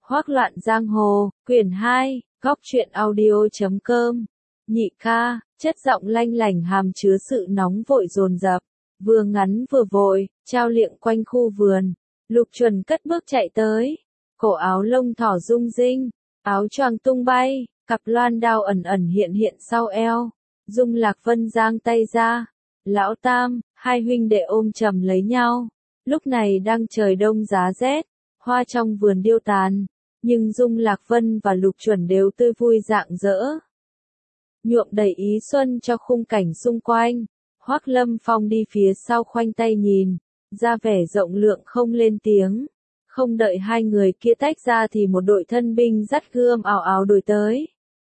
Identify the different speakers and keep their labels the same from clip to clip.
Speaker 1: Hoác loạn giang hồ, quyển 2, góc truyện audio.com. Nhị ca, chất giọng lanh lảnh hàm chứa sự nóng vội dồn dập, vừa ngắn vừa vội, trao liệng quanh khu vườn. Lục Chuẩn cất bước chạy tới, cổ áo lông thỏ rung rinh, áo choàng tung bay, cặp loan đao ẩn ẩn hiện hiện sau eo. Dung Lạc Vân giang tay ra, lão tam, hai huynh đệ ôm chầm lấy nhau. Lúc này đang trời đông giá rét, hoa trong vườn điêu tàn, nhưng Dung Lạc Vân và Lục Chuẩn đều tươi vui rạng rỡ, nhuộm đầy ý xuân cho khung cảnh xung quanh. Hoác Lâm Phong đi phía sau khoanh tay nhìn, ra vẻ rộng lượng không lên tiếng. Không đợi hai người kia tách ra thì một đội thân binh dắt gươm ào ào đuổi tới.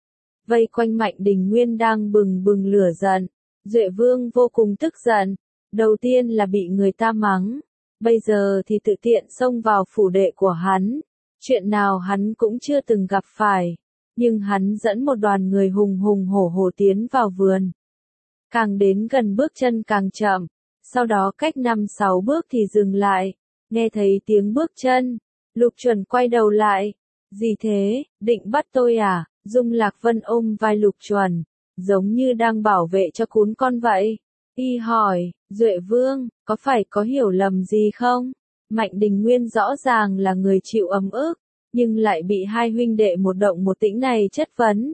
Speaker 1: Vây quanh Mạnh Đình Nguyên đang bừng bừng lửa giận. Duệ Vương vô cùng tức giận. Đầu tiên là bị người ta mắng, bây giờ thì tự tiện xông vào phủ đệ của hắn. Chuyện nào hắn cũng chưa từng gặp phải. Nhưng hắn dẫn một đoàn người hùng hùng hổ hổ tiến vào vườn. Càng đến gần bước chân càng chậm, sau đó cách 5-6 bước thì dừng lại. Nghe thấy tiếng bước chân, Lục Chuẩn quay đầu lại. Gì thế, định bắt tôi à? Dung Lạc Vân ôm vai Lục Chuẩn, giống như đang bảo vệ cho cún con vậy. Y hỏi, Duệ Vương, có phải có hiểu lầm gì không? Mạnh Đình Nguyên rõ ràng là người chịu ấm ức, nhưng lại bị hai huynh đệ một động một tĩnh này chất vấn.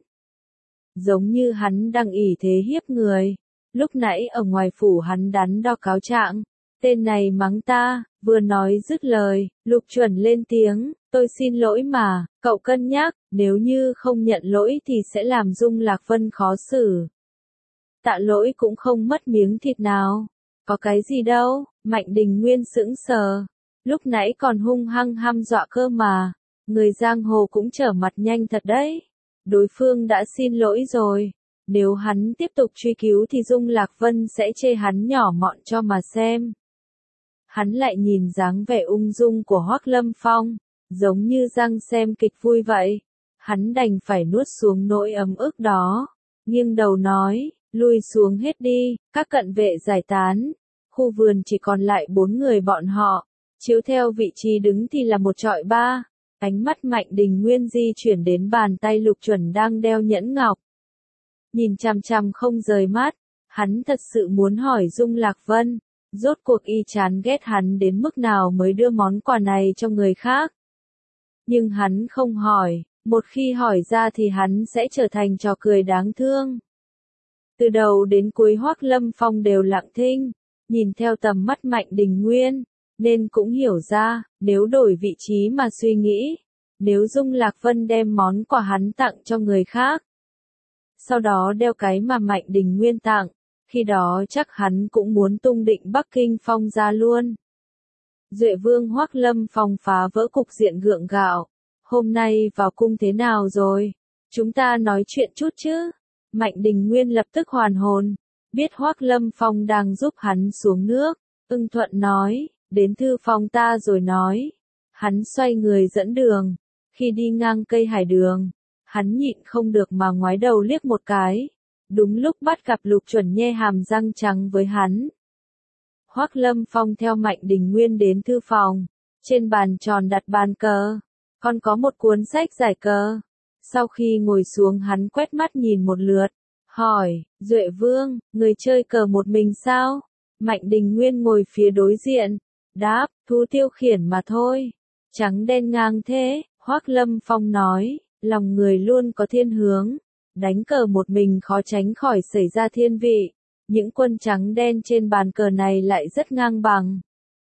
Speaker 1: Giống như hắn đang ỷ thế hiếp người. Lúc nãy ở ngoài phủ hắn đắn đo cáo trạng, tên này mắng ta, vừa nói dứt lời, Lục Chuẩn lên tiếng, tôi xin lỗi mà, cậu cân nhắc, nếu như không nhận lỗi thì sẽ làm Dung Lạc Vân khó xử. Tạ lỗi cũng không mất miếng thịt nào, có cái gì đâu. Mạnh Đình Nguyên sững sờ, lúc nãy còn hung hăng hăm dọa cơ mà, người giang hồ cũng trở mặt nhanh thật đấy. Đối phương đã xin lỗi rồi, nếu hắn tiếp tục truy cứu thì Dung Lạc Vân sẽ chê hắn nhỏ mọn cho mà xem. Hắn lại nhìn dáng vẻ ung dung của Hoác Lâm Phong, giống như đang xem kịch vui vậy. Hắn đành phải nuốt xuống nỗi ấm ức đó, nghiêng đầu nói, lui xuống hết đi, các cận vệ giải tán. Khu vườn chỉ còn lại 4 người bọn họ, chiếu theo vị trí đứng thì là một chọi 3. Ánh mắt Mạnh Đình Nguyên di chuyển đến bàn tay Lục Chuẩn đang đeo nhẫn ngọc. Nhìn chằm chằm không rời mắt, hắn thật sự muốn hỏi Dung Lạc Vân, rốt cuộc y chán ghét hắn đến mức nào mới đưa món quà này cho người khác. Nhưng hắn không hỏi, một khi hỏi ra thì hắn sẽ trở thành trò cười đáng thương. Từ đầu đến cuối Hoác Lâm Phong đều lặng thinh, nhìn theo tầm mắt Mạnh Đình Nguyên, nên cũng hiểu ra, nếu đổi vị trí mà suy nghĩ, nếu Dung Lạc Vân đem món quà hắn tặng cho người khác, sau đó đeo cái mà Mạnh Đình Nguyên tặng, khi đó chắc hắn cũng muốn tung định Bắc Kinh Phong ra luôn. Duệ Vương Hoác Lâm Phong phá vỡ cục diện gượng gạo. Hôm nay vào cung thế nào rồi? Chúng ta nói chuyện chút chứ? Mạnh Đình Nguyên lập tức hoàn hồn, biết Hoác Lâm Phong đang giúp hắn xuống nước, ưng thuận nói, đến thư phòng ta rồi nói. Hắn xoay người dẫn đường, khi đi ngang cây hải đường, hắn nhịn không được mà ngoái đầu liếc một cái. Đúng lúc bắt gặp Lục Chuẩn nhe hàm răng trắng với hắn. Hoác Lâm Phong theo Mạnh Đình Nguyên đến thư phòng, trên bàn tròn đặt bàn cờ, còn có một cuốn sách giải cờ. Sau khi ngồi xuống hắn quét mắt nhìn một lượt, hỏi, Duệ Vương, người chơi cờ một mình sao? Mạnh Đình Nguyên ngồi phía đối diện, đáp, thú tiêu khiển mà thôi. Trắng đen ngang thế, Hoác Lâm Phong nói, lòng người luôn có thiên hướng. Đánh cờ một mình khó tránh khỏi xảy ra thiên vị, những quân trắng đen trên bàn cờ này lại rất ngang bằng.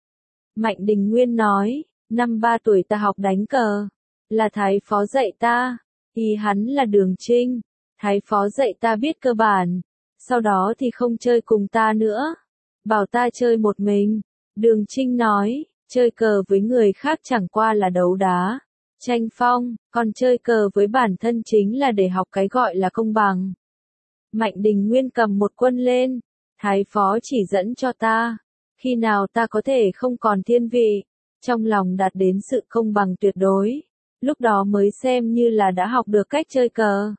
Speaker 1: Mạnh Đình Nguyên nói, năm 3 tuổi ta học đánh cờ, là Thái Phó dạy ta, ý hắn là Đường Trinh, Thái Phó dạy ta biết cơ bản, sau đó thì không chơi cùng ta nữa, bảo ta chơi một mình. Đường Trinh nói, chơi cờ với người khác chẳng qua là đấu đá, tranh phong, còn chơi cờ với bản thân chính là để học cái gọi là công bằng. Mạnh Đình Nguyên cầm một quân lên, Thái Phó chỉ dẫn cho ta, khi nào ta có thể không còn thiên vị, trong lòng đạt đến sự công bằng tuyệt đối, lúc đó mới xem như là đã học được cách chơi cờ.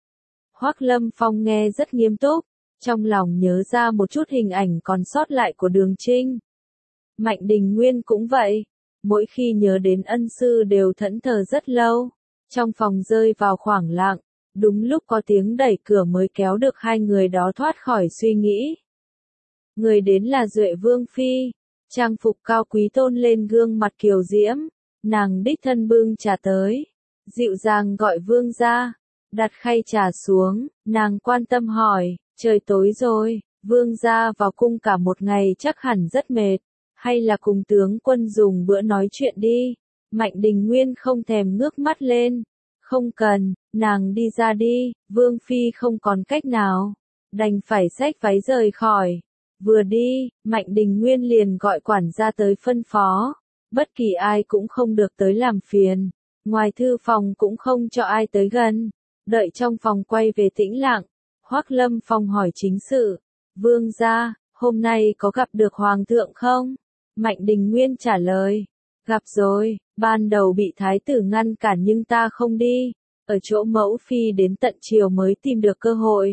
Speaker 1: Hoác Lâm Phong nghe rất nghiêm túc, trong lòng nhớ ra một chút hình ảnh còn sót lại của Đường Trinh. Mạnh Đình Nguyên cũng vậy, mỗi khi nhớ đến ân sư đều thẫn thờ rất lâu. Trong phòng rơi vào khoảng lặng, đúng lúc có tiếng đẩy cửa mới kéo được hai người đó thoát khỏi suy nghĩ. Người đến là Duệ Vương Phi, trang phục cao quý tôn lên gương mặt kiều diễm, nàng đích thân bưng trà tới, dịu dàng gọi Vương ra, đặt khay trà xuống, nàng quan tâm hỏi, trời tối rồi, Vương ra vào cung cả một ngày chắc hẳn rất mệt, hay là cùng tướng quân dùng bữa nói chuyện đi. Mạnh Đình Nguyên không thèm ngước mắt lên, không cần, nàng đi ra đi. Vương Phi không còn cách nào, đành phải xách váy rời khỏi. Vừa đi, Mạnh Đình Nguyên liền gọi quản gia tới phân phó, bất kỳ ai cũng không được tới làm phiền, ngoài thư phòng cũng không cho ai tới gần. Đợi trong phòng quay về tĩnh lặng, Hoắc Lâm Phong hỏi chính sự, Vương gia, hôm nay có gặp được Hoàng thượng không? Mạnh Đình Nguyên trả lời, gặp rồi, ban đầu bị thái tử ngăn cản nhưng ta không đi, ở chỗ mẫu phi đến tận chiều mới tìm được cơ hội.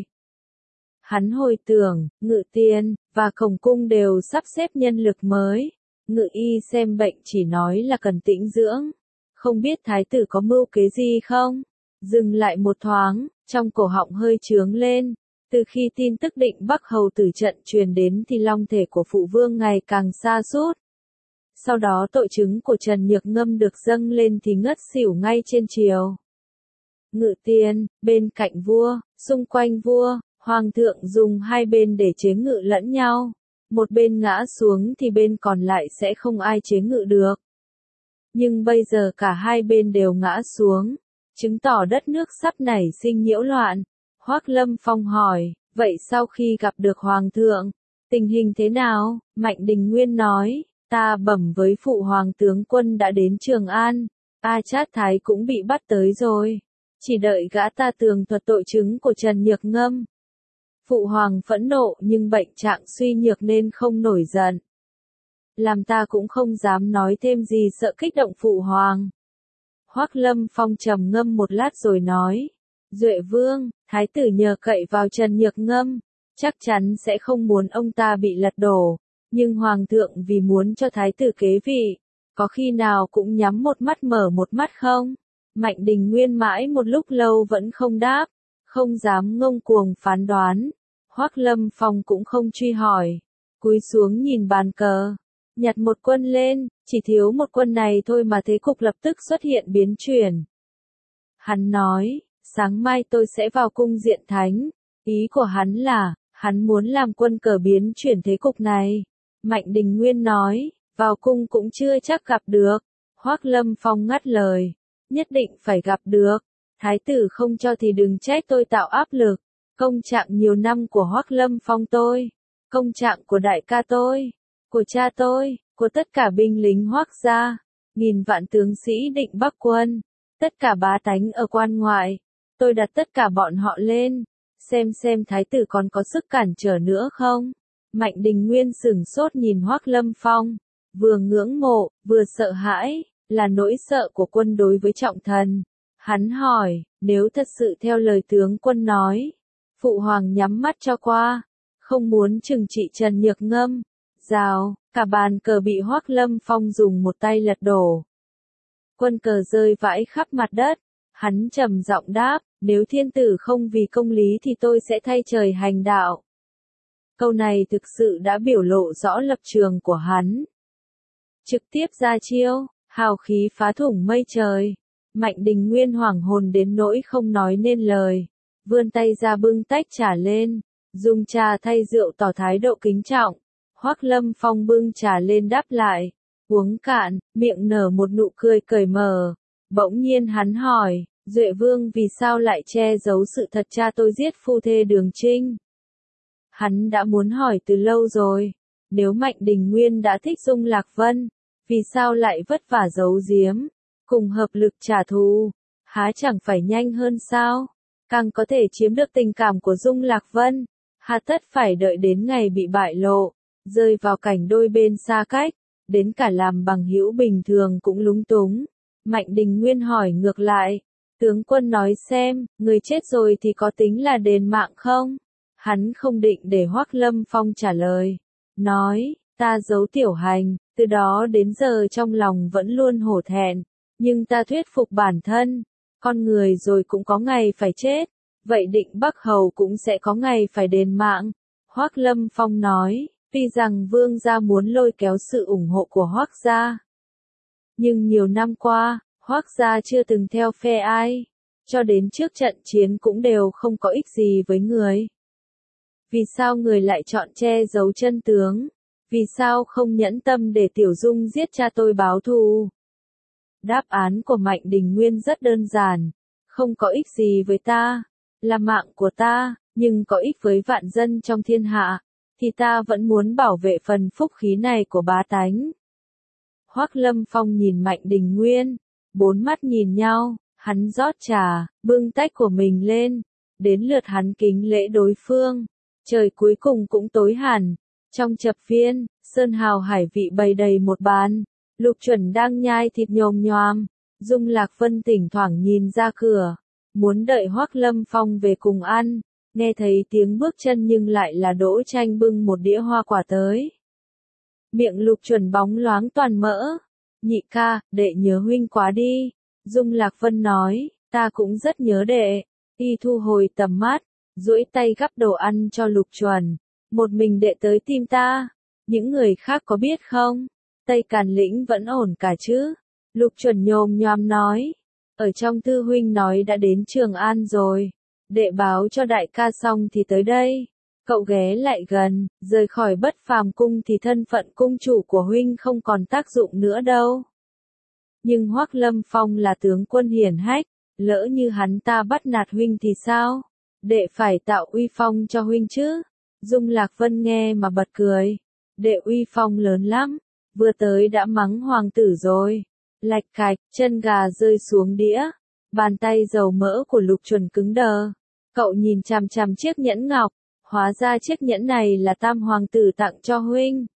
Speaker 1: Hắn hồi tưởng, Ngự Tiền và Khổng Cung đều sắp xếp nhân lực mới, Ngự Y xem bệnh chỉ nói là cần tĩnh dưỡng, không biết thái tử có mưu kế gì không? Dừng lại một thoáng, trong cổ họng hơi trướng lên. Từ khi tin tức Định Bắc Hầu tử trận truyền đến thì long thể của phụ vương ngày càng sa sút. Sau đó tội chứng của Trần Nhược Ngâm được dâng lên thì ngất xỉu ngay trên triều. Ngự Tiền, bên cạnh vua, xung quanh vua, hoàng thượng dùng hai bên để chế ngự lẫn nhau. Một bên ngã xuống thì bên còn lại sẽ không ai chế ngự được. Nhưng bây giờ cả hai bên đều ngã xuống, chứng tỏ đất nước sắp nảy sinh nhiễu loạn. Hoắc Lâm Phong hỏi, vậy sau khi gặp được Hoàng thượng, tình hình thế nào? Mạnh Đình Nguyên nói, ta bẩm với phụ hoàng tướng quân đã đến Trường An, A Chát Thái cũng bị bắt tới rồi, chỉ đợi gã ta tường thuật tội chứng của Trần Nhược Ngâm. Phụ hoàng phẫn nộ nhưng bệnh trạng suy nhược nên không nổi giận. Làm ta cũng không dám nói thêm gì sợ kích động phụ hoàng. Hoắc Lâm Phong trầm ngâm một lát rồi nói, Duệ Vương, thái tử nhờ cậy vào Trần Nhược Ngâm, chắc chắn sẽ không muốn ông ta bị lật đổ, nhưng hoàng thượng vì muốn cho thái tử kế vị, có khi nào cũng nhắm một mắt mở một mắt không? Mạnh Đình Nguyên mãi một lúc lâu vẫn không đáp, không dám ngông cuồng phán đoán. Hoắc Lâm Phong cũng không truy hỏi, cúi xuống nhìn bàn cờ, nhặt một quân lên, chỉ thiếu một quân này thôi mà thế cục lập tức xuất hiện biến chuyển. Hắn nói, sáng mai tôi sẽ vào cung diện thánh, ý của hắn là, hắn muốn làm quân cờ biến chuyển thế cục này. Mạnh Đình Nguyên nói, vào cung cũng chưa chắc gặp được. Hoắc Lâm Phong ngắt lời, nhất định phải gặp được. Thái tử không cho thì đừng trách tôi tạo áp lực. Công trạng nhiều năm của Hoắc Lâm Phong tôi, công trạng của đại ca tôi, của cha tôi, của tất cả binh lính Hoắc gia, nghìn vạn tướng sĩ Định Bắc quân, tất cả bá tánh ở quan ngoại, tôi đặt tất cả bọn họ lên, xem thái tử còn có sức cản trở nữa không? Mạnh Đình Nguyên sửng sốt nhìn Hoắc Lâm Phong, vừa ngưỡng mộ, vừa sợ hãi, là nỗi sợ của quân đối với trọng thần. Hắn hỏi, nếu thật sự theo lời tướng quân nói, phụ hoàng nhắm mắt cho qua, không muốn trừng trị Trần Nhược Ngâm, rào, cả bàn cờ bị Hoắc Lâm Phong dùng một tay lật đổ. Quân cờ rơi vãi khắp mặt đất, hắn trầm giọng đáp, nếu thiên tử không vì công lý thì tôi sẽ thay trời hành đạo. Câu này thực sự đã biểu lộ rõ lập trường của hắn. Trực tiếp ra chiêu, hào khí phá thủng mây trời. Mạnh Đình Nguyên hoảng hồn đến nỗi không nói nên lời, vươn tay ra bưng tách trà lên, dùng trà thay rượu tỏ thái độ kính trọng. Hoắc Lâm Phong bưng trà lên đáp lại, uống cạn, miệng nở một nụ cười cởi mở. Bỗng nhiên hắn hỏi, Duệ Vương vì sao lại che giấu sự thật cha tôi giết phu thê Đường Trinh? Hắn đã muốn hỏi từ lâu rồi, nếu Mạnh Đình Nguyên đã thích Dung Lạc Vân, vì sao lại vất vả giấu giếm, cùng hợp lực trả thù, há chẳng phải nhanh hơn sao? Càng có thể chiếm được tình cảm của Dung Lạc Vân, hà tất phải đợi đến ngày bị bại lộ, rơi vào cảnh đôi bên xa cách, đến cả làm bằng hữu bình thường cũng lúng túng. Mạnh Đình Nguyên hỏi ngược lại, tướng quân nói xem, người chết rồi thì có tính là đền mạng không? Hắn không định để Hoắc Lâm Phong trả lời, nói, ta giấu Tiểu Hành, Từ đó đến giờ trong lòng vẫn luôn hổ thẹn, nhưng ta thuyết phục bản thân, con người rồi cũng có ngày phải chết, vậy Định Bắc Hầu cũng sẽ có ngày phải đền mạng. Hoắc Lâm Phong nói, tuy rằng Vương gia muốn lôi kéo sự ủng hộ của Hoắc gia, nhưng nhiều năm qua, Hoắc gia chưa từng theo phe ai, cho đến trước trận chiến cũng đều không có ích gì với người. Vì sao người lại chọn che giấu chân tướng? Vì sao không nhẫn tâm để Tiểu Dung giết cha tôi báo thù? Đáp án của Mạnh Đình Nguyên rất đơn giản, không có ích gì với ta, là mạng của ta, nhưng có ích với vạn dân trong thiên hạ, thì ta vẫn muốn bảo vệ phần phúc khí này của bá tánh. Hoắc Lâm Phong nhìn Mạnh Đình Nguyên, bốn mắt nhìn nhau, hắn rót trà, bưng tách của mình lên, đến lượt hắn kính lễ đối phương. Trời cuối cùng cũng tối hẳn, trong chập viên, sơn hào hải vị bày đầy một bàn, Lục Chuẩn đang nhai thịt nhồm nhoàm, Dung Lạc Vân thỉnh thoảng nhìn ra cửa, muốn đợi Hoắc Lâm Phong về cùng ăn, nghe thấy tiếng bước chân nhưng lại là Đỗ Tranh bưng một đĩa hoa quả tới. Miệng Lục Chuẩn bóng loáng toàn mỡ, nhị ca, đệ nhớ huynh quá đi, Dung Lạc Vân nói, ta cũng rất nhớ đệ, y thu hồi tầm mắt, duỗi tay gắp đồ ăn cho Lục Chuẩn, một mình đệ tới tìm ta, những người khác có biết không? Tây Càn Lĩnh vẫn ổn cả chứ? Lục Chuẩn nhồm nhoàm nói, ở trong thư huynh nói đã đến Trường An rồi, đệ báo cho đại ca xong thì tới đây. Cậu ghé lại gần, rời khỏi Bất Phàm cung thì thân phận cung chủ của huynh không còn tác dụng nữa đâu. Nhưng Hoắc Lâm Phong là tướng quân hiển hách, lỡ như hắn ta bắt nạt huynh thì sao? Đệ phải tạo uy phong cho huynh chứ. Dung Lạc Vân nghe mà bật cười. Đệ uy phong lớn lắm, vừa tới đã mắng hoàng tử rồi. Lạch cạch, chân gà rơi xuống đĩa. Bàn tay dầu mỡ của Lục Chuẩn cứng đờ. Cậu nhìn chằm chằm chiếc nhẫn ngọc, hóa ra chiếc nhẫn này là Tam hoàng tử tặng cho huynh.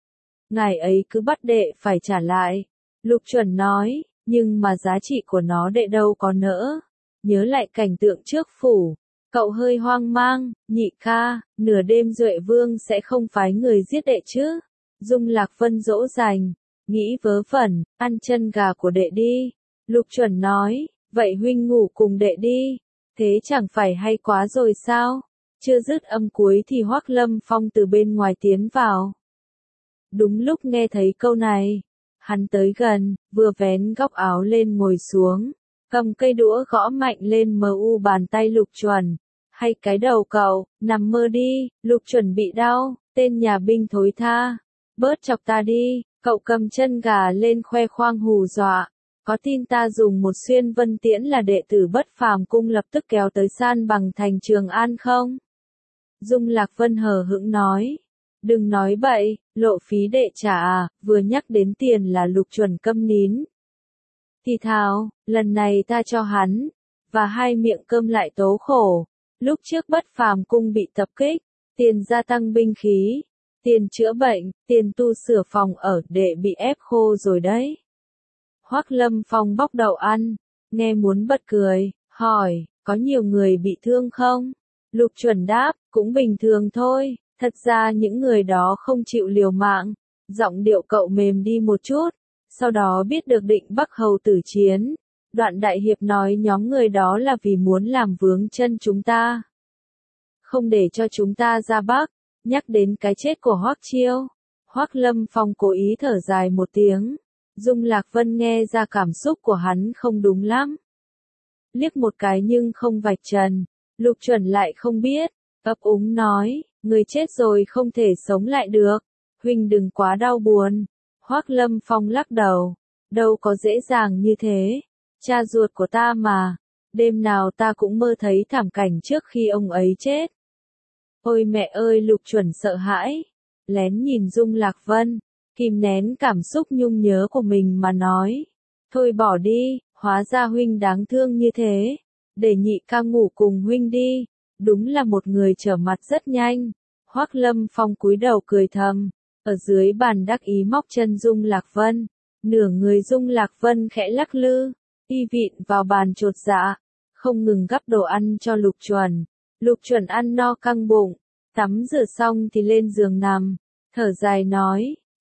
Speaker 1: Ngày ấy cứ bắt đệ phải trả lại. Lục Chuẩn nói, nhưng mà giá trị của nó đệ đâu có nỡ. Nhớ lại cảnh tượng trước phủ. Cậu hơi hoang mang, nhị ca, nửa đêm Duệ Vương sẽ không phái người giết đệ chứ. Dung Lạc Vân dỗ dành, nghĩ vớ vẩn, ăn chân gà của đệ đi. Lục Chuẩn nói, vậy huynh ngủ cùng đệ đi, thế chẳng phải hay quá rồi sao? Chưa dứt âm cuối thì Hoắc Lâm Phong từ bên ngoài tiến vào. Đúng lúc nghe thấy câu này, hắn tới gần, vừa vén góc áo lên ngồi xuống, cầm cây đũa gõ mạnh lên mu bàn tay Lục Chuẩn. Hay cái đầu cậu, nằm mơ đi, Lục Chuẩn bị đau, tên nhà binh thối tha. Bớt chọc ta đi, cậu cầm chân gà lên khoe khoang hù dọa. Có tin ta dùng một xuyên vân tiễn là đệ tử Bất Phàm cung lập tức kéo tới san bằng thành Trường An không? Dung Lạc Vân hờ hững nói. Đừng nói bậy, lộ phí đệ trả à, vừa nhắc đến tiền là Lục Chuẩn câm nín. Thì thào, lần này ta cho hắn, và hai miệng cơm lại tố khổ. Lúc trước Bất Phàm cung bị tập kích, tiền gia tăng binh khí, tiền chữa bệnh, tiền tu sửa phòng ở đệ bị ép khô rồi đấy. Hoắc Lâm Phong bóc đầu ăn, nghe muốn bật cười, hỏi, có nhiều người bị thương không? Lục Chuẩn đáp, cũng bình thường thôi, thật ra những người đó không chịu liều mạng. Giọng điệu cậu mềm đi một chút, sau đó biết được Định Bắc Hầu tử chiến. Đoạn đại hiệp nói nhóm người đó là vì muốn làm vướng chân chúng ta. Không để cho chúng ta ra Bắc, nhắc đến cái chết của Hoắc Chiêu. Hoắc Lâm Phong cố ý thở dài một tiếng. Dung Lạc Vân nghe ra cảm xúc của hắn không đúng lắm. Liếc một cái nhưng không vạch trần. Lục Chuẩn lại không biết, ấp úng nói, người chết rồi không thể sống lại được. Huynh đừng quá đau buồn. Hoắc Lâm Phong lắc đầu. Đâu có dễ dàng như thế. Cha ruột của ta mà, đêm nào ta cũng mơ thấy thảm cảnh trước khi ông ấy chết. Ôi mẹ ơi, Lục Chuẩn sợ hãi, lén nhìn Dung Lạc Vân, kìm nén cảm xúc nhung nhớ của mình mà nói. Thôi bỏ đi, hóa ra huynh đáng thương như thế, để nhị ca ngủ cùng huynh đi, đúng là một người trở mặt rất nhanh. Hoắc Lâm Phong cúi đầu cười thầm, ở dưới bàn đắc ý móc chân Dung Lạc Vân, nửa người Dung Lạc Vân khẽ lắc lư. Y vịn vào bàn chột dạ, không ngừng gắp đồ ăn cho Lục Chuẩn. Lục Chuẩn ăn no căng bụng, tắm rửa xong thì lên giường nằm, thở dài nói,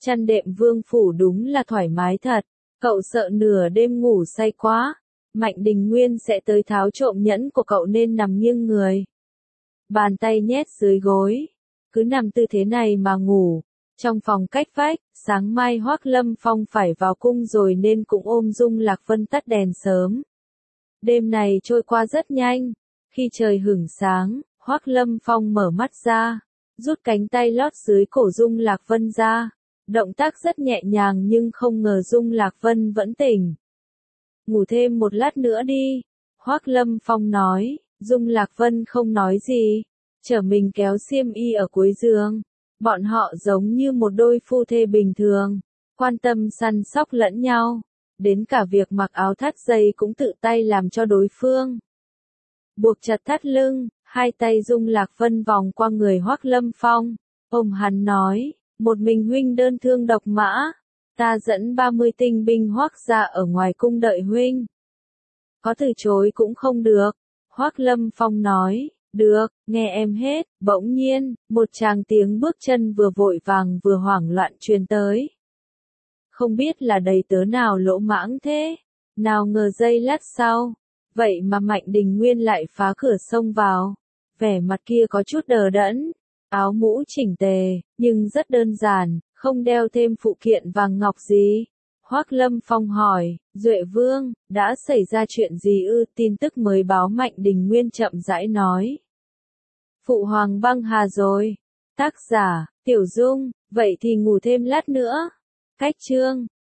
Speaker 1: Chăn đệm vương phủ đúng là thoải mái thật. Cậu sợ nửa đêm ngủ say quá, Mạnh Đình Nguyên sẽ tới tháo trộm nhẫn của cậu nên nằm nghiêng người. Bàn tay nhét dưới gối. Cứ nằm tư thế này mà ngủ. Trong phòng cách vách, sáng mai Hoác Lâm Phong phải vào cung rồi nên cũng ôm Dung Lạc Vân tắt đèn sớm. Đêm này trôi qua rất nhanh. Khi trời hửng sáng, Hoác Lâm Phong mở mắt ra, rút cánh tay lót dưới cổ Dung Lạc Vân ra. Động tác rất nhẹ nhàng nhưng không ngờ Dung Lạc Vân vẫn tỉnh. Ngủ thêm một lát nữa đi, Hoác Lâm Phong nói. Dung Lạc Vân không nói gì, chở mình kéo xiêm y ở cuối giường. Bọn họ giống như một đôi phu thê bình thường, quan tâm săn sóc lẫn nhau. Đến cả việc mặc áo thắt dây cũng tự tay làm cho đối phương. Buộc chặt thắt lưng, hai tay Dung Lạc Vân vòng qua người Hoác Lâm Phong, ôm hắn nói. Một mình huynh đơn thương độc mã, ta dẫn 30 tinh binh Hoác gia ở ngoài cung đợi huynh. Có từ chối cũng không được. Hoác Lâm Phong nói, được, nghe em hết. Bỗng nhiên, một tràng tiếng bước chân vừa vội vàng vừa hoảng loạn truyền tới. Không biết là đầy tớ nào lỗ mãng thế, nào ngờ giây lát sau, vậy mà Mạnh Đình Nguyên lại phá cửa xông vào. Vẻ mặt kia có chút đờ đẫn. Áo mũ chỉnh tề, nhưng rất đơn giản, không đeo thêm phụ kiện vàng ngọc gì. Hoác Lâm Phong hỏi, Duệ Vương, đã xảy ra chuyện gì ư? Tin tức mới báo Mạnh Đình Nguyên chậm rãi nói. Phụ hoàng băng hà rồi. Tác giả, Tiểu Dung, vậy thì ngủ thêm lát nữa. Cách chương